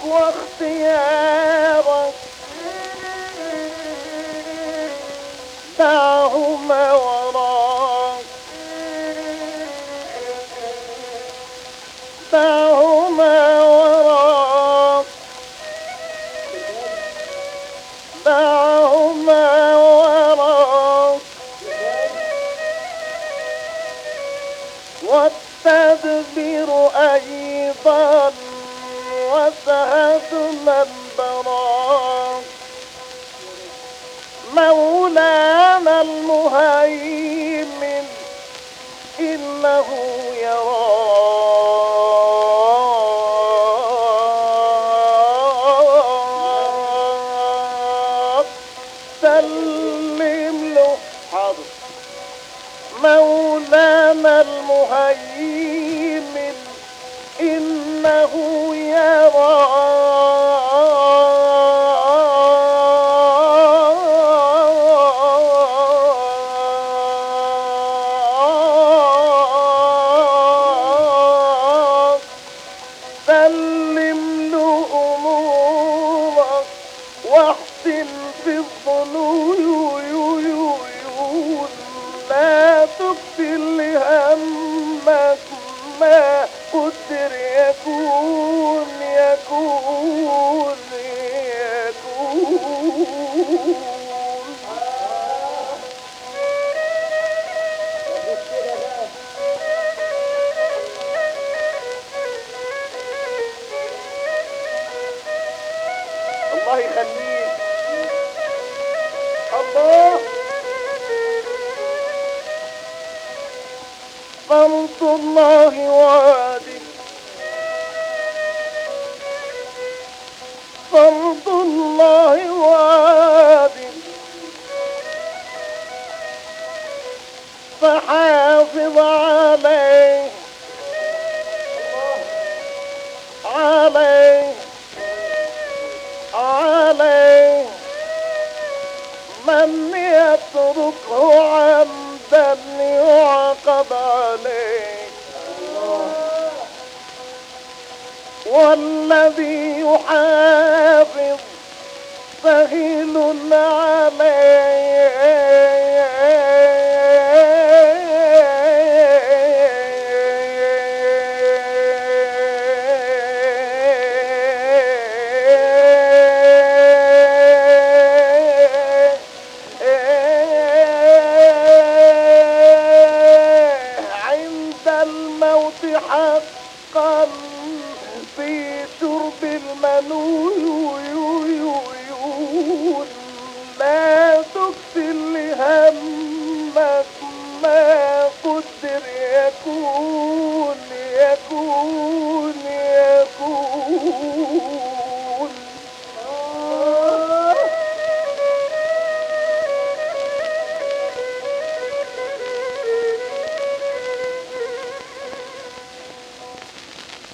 واختيارك دعهما وراك دعهما وراك دعهما وراك والتدبير أيضا وسهد من براك مولانا المهيمن إنه يراك سلم له حاضر مولانا المهيمن إنه يراك سلم له أمورك واحسن في الظنون لا تبطل لهمك ما قدر يكون يكون الله يخليك الله فرض الله وعدك فرض الله وعدك فحافظ عليه عليه عليه من يتركه عمدا يعاقب عليه والذي يحافظ سهل عليه